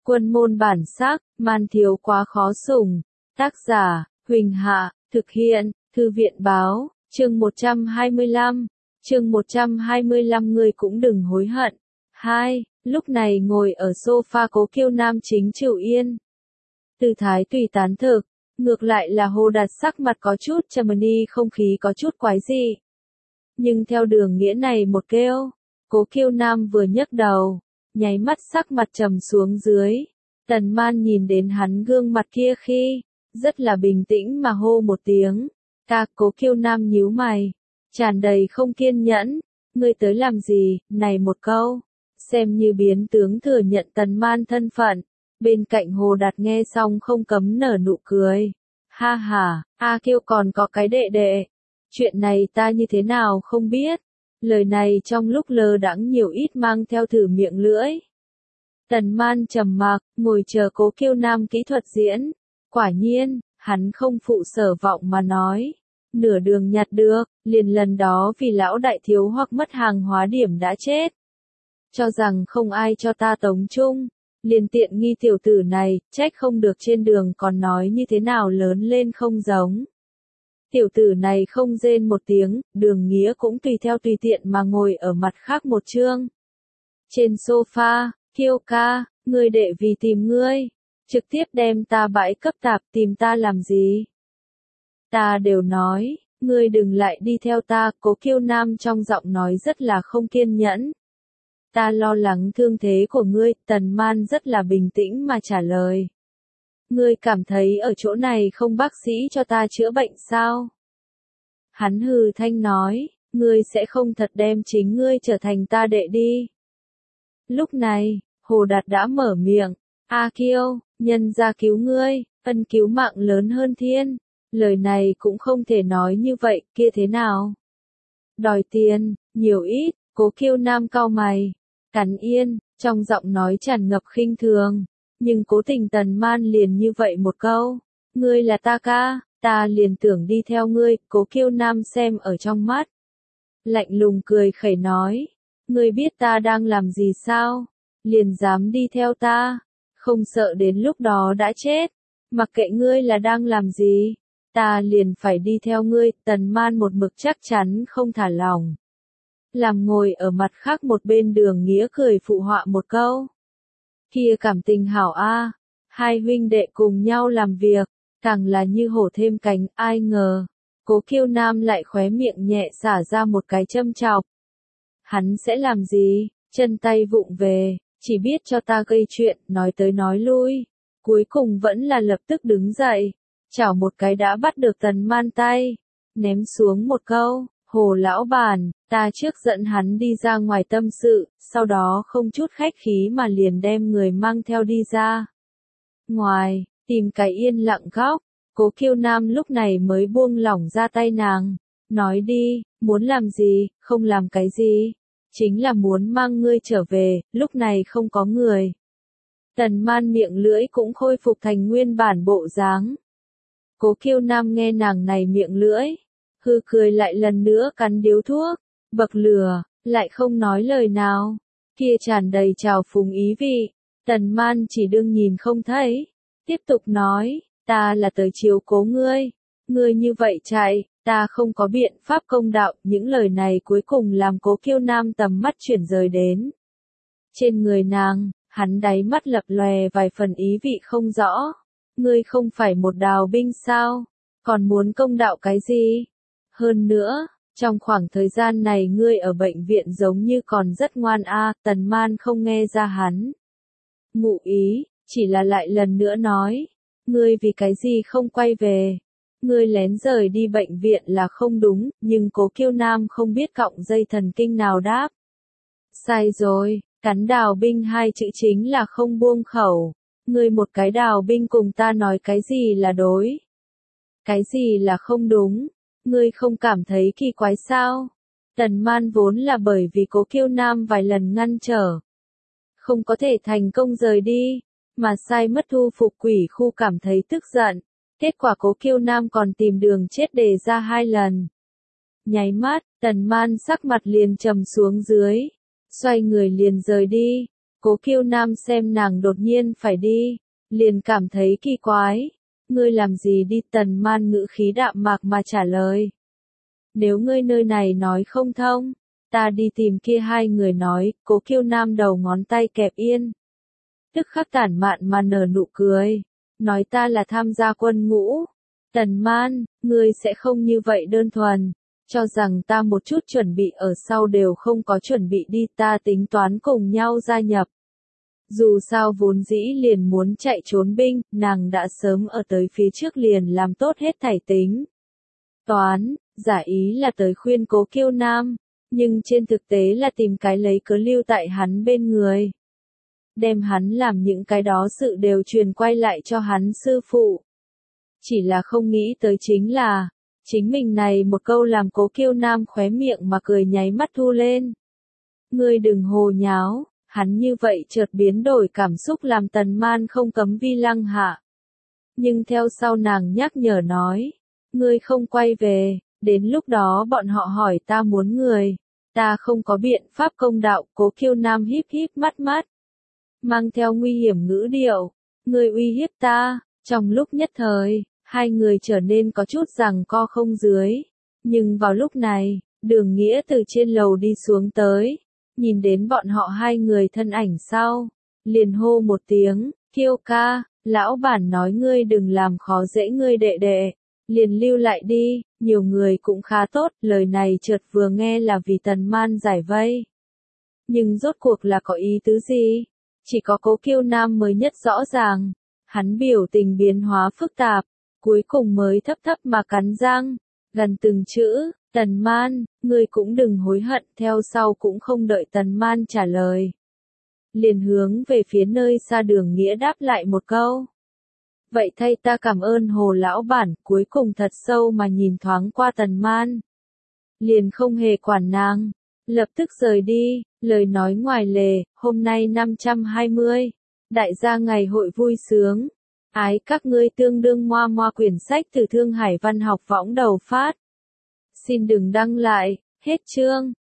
Quân môn bản sắc, man thiếu quá khó sủng. Tác giả, Huỳnh Hạ, thực hiện, Thư viện báo, chương 125. Chương 125 ngươi cũng đừng hối hận. 2. Lúc này ngồi ở sofa Cố Kiêu Nam chính chịu yên. Tư thái tùy tán thực, ngược lại là Hồ Đạt sắc mặt có chút trầm đi, không khí có chút quái dị. Nhưng theo Đường Nghĩa này một kêu, Cố Kiêu Nam vừa nhấc đầu, nháy mắt sắc mặt trầm xuống dưới. Tần Man nhìn đến hắn gương mặt kia khi, rất là bình tĩnh mà hô một tiếng. Ca. Cố Kiêu Nam nhíu mày, tràn đầy không kiên nhẫn. Ngươi tới làm gì? Này một câu, xem như biến tướng thừa nhận Tần Man thân phận. Bên cạnh Hồ Đạt nghe xong không cấm nở nụ cười. Ha ha, A Kiêu còn có cái đệ đệ. Chuyện này ta như thế nào không biết. Lời này trong lúc lơ đãng nhiều ít mang theo thử miệng lưỡi. Tần Man trầm mặc, ngồi chờ Cố Kiêu Nam kỹ thuật diễn. Quả nhiên, hắn không phụ sở vọng mà nói. Nửa đường nhặt được, liền lần đó vì lão đại thiếu hoặc mất hàng hóa điểm đã chết. Cho rằng không ai cho ta tống chung. Liền tiện nghi tiểu tử này, trách không được trên đường còn nói như thế nào lớn lên không giống. Tiểu tử này không rên một tiếng, Đường Nghĩa cũng tùy theo tùy tiện mà ngồi ở mặt khác một chương. Trên sofa, Kiêu ca, ngươi đệ vì tìm ngươi, trực tiếp đem ta bãi cấp tạp, tìm ta làm gì? Ta đều nói, ngươi đừng lại đi theo ta. Cố Kiêu Nam trong giọng nói rất là không kiên nhẫn. Ta lo lắng thương thế của ngươi. Tần Man rất là bình tĩnh mà trả lời. Ngươi cảm thấy ở chỗ này không bác sĩ cho ta chữa bệnh sao? Hắn hừ thanh nói, ngươi sẽ không thật đem chính ngươi trở thành ta đệ đi. Lúc này, Hồ Đạt đã mở miệng. A Kiêu, nhân gia cứu ngươi, ân cứu mạng lớn hơn thiên. Lời này cũng không thể nói như vậy, kia thế nào? Đòi tiền, nhiều ít. Cố Kiêu Nam cau mày, cắn yên, trong giọng nói tràn ngập khinh thường. Nhưng cố tình Tần Man liền như vậy một câu. Ngươi là ta ca, ta liền tưởng đi theo ngươi. Cố Kiêu Nam xem ở trong mắt. Lạnh lùng cười khẩy nói. Ngươi biết ta đang làm gì sao? Liền dám đi theo ta. Không sợ đến lúc đó đã chết. Mặc kệ ngươi là đang làm gì, ta liền phải đi theo ngươi. Tần Man một mực chắc chắn không thả lỏng. Làm ngồi ở mặt khác một bên Đường Nghĩa cười phụ họa một câu. Kia cảm tình hảo a, hai huynh đệ cùng nhau làm việc, càng là như hổ thêm cánh. Ai ngờ, Cố Kiêu Nam lại khóe miệng nhẹ xả ra một cái châm chọc. Hắn sẽ làm gì? Chân tay vụng về, chỉ biết cho ta gây chuyện, nói tới nói lui. Cuối cùng vẫn là lập tức đứng dậy, chảo một cái đã bắt được Tần Man tay, ném xuống một câu. Hồ lão bản, ta trước dẫn hắn đi ra ngoài tâm sự, sau đó không chút khách khí mà liền đem người mang theo đi ra ngoài, tìm cái yên lặng góc. Cố Kiêu Nam lúc này mới buông lỏng ra tay nàng, nói đi, muốn làm gì, không làm cái gì, chính là muốn mang ngươi trở về. Lúc này không có người. Tần Man miệng lưỡi cũng khôi phục thành nguyên bản bộ dáng. Cố Kiêu Nam nghe nàng này miệng lưỡi, hư cười lại lần nữa cắn điếu thuốc, bậc lửa, lại không nói lời nào. Kia tràn đầy trào phúng ý vị. Tần Man chỉ đương nhìn không thấy, tiếp tục nói, ta là tới chiếu cố ngươi. Ngươi như vậy chạy, ta không có biện pháp công đạo. Những lời này cuối cùng làm Cố Kiêu Nam tầm mắt chuyển rời đến trên người nàng, hắn đáy mắt lập lòe vài phần ý vị không rõ. Ngươi không phải một đào binh sao? Còn muốn công đạo cái gì? Hơn nữa, trong khoảng thời gian này ngươi ở bệnh viện giống như còn rất ngoan a. Tần Man không nghe ra hắn ngụ ý, chỉ là lại lần nữa nói. Ngươi vì cái gì không quay về? Ngươi lén rời đi bệnh viện là không đúng. Nhưng Cố Kiêu Nam không biết cọng dây thần kinh nào đáp. Sai rồi, cắn đào binh hai chữ chính là không buông khẩu. Ngươi một cái đào binh cùng ta nói cái gì là đối? Cái gì là không đúng? Ngươi không cảm thấy kỳ quái sao? Tần Man vốn là bởi vì Cố Kiêu Nam vài lần ngăn trở, không có thể thành công rời đi, mà sai mất thu phục quỷ khu cảm thấy tức giận. Kết quả Cố Kiêu Nam còn tìm đường chết đề ra 2 lần. Nháy mắt, Tần Man sắc mặt liền trầm xuống dưới, xoay người liền rời đi. Cố Kiêu Nam xem nàng đột nhiên phải đi, liền cảm thấy kỳ quái. Ngươi làm gì đi? Tần Man ngữ khí đạm mạc mà trả lời. Nếu ngươi nơi này nói không thông, ta đi tìm kia hai người nói. Cố Kiêu Nam đầu ngón tay kẹp yên. Tức khắc tản mạn mà nở nụ cười. Nói ta là tham gia quân ngũ. Tần Man, ngươi sẽ không như vậy đơn thuần. Cho rằng ta một chút chuẩn bị ở sau đều không có chuẩn bị đi, ta tính toán cùng nhau gia nhập. Dù sao vốn dĩ liền muốn chạy trốn binh, nàng đã sớm ở tới phía trước liền làm tốt hết thảy tính toán, giả ý là tới khuyên Cố Kiêu Nam, nhưng trên thực tế là tìm cái lấy cớ lưu tại hắn bên người. Đem hắn làm những cái đó sự đều truyền quay lại cho hắn sư phụ. Chỉ là không nghĩ tới chính là, chính mình này một câu làm Cố Kiêu Nam khóe miệng mà cười nháy mắt thu lên. Ngươi đừng hồ nháo. Hắn như vậy chợt biến đổi cảm xúc làm Tần Man không cấm vi lăng hạ. Nhưng theo sau nàng nhắc nhở nói, ngươi không quay về, đến lúc đó bọn họ hỏi ta muốn người, ta không có biện pháp công đạo. Cố Kiêu Nam híp híp mắt, mang theo nguy hiểm ngữ điệu, ngươi uy hiếp ta. Trong lúc nhất thời, hai người trở nên có chút giằng co không dưới. Nhưng vào lúc này, Đường Nghĩa từ trên lầu đi xuống tới. Nhìn đến bọn họ hai người thân ảnh sau, liền hô một tiếng, Kiêu ca, lão bản nói ngươi đừng làm khó dễ ngươi đệ đệ, liền lưu lại đi, nhiều người cũng khá tốt. Lời này chợt vừa nghe là vì Tần Man giải vây. Nhưng rốt cuộc là có ý tứ gì? Chỉ có Cố Kiêu Nam mới nhất rõ ràng, hắn biểu tình biến hóa phức tạp, cuối cùng mới thấp thấp mà cắn răng, gần từng chữ. Tần Man, ngươi cũng đừng hối hận. Theo sau cũng không đợi Tần Man trả lời. Liền hướng về phía nơi xa Đường Nghĩa đáp lại một câu. Vậy thay ta cảm ơn Hồ lão bản. Cuối cùng thật sâu mà nhìn thoáng qua Tần Man. Liền không hề quản nàng. Lập tức rời đi, lời nói ngoài lề, hôm nay 520. Đại gia ngày hội vui sướng. Ái các ngươi tương đương moa moa. Quyển sách từ Thương Hải Văn học võng đầu phát. Xin đừng đăng lại, hết chương.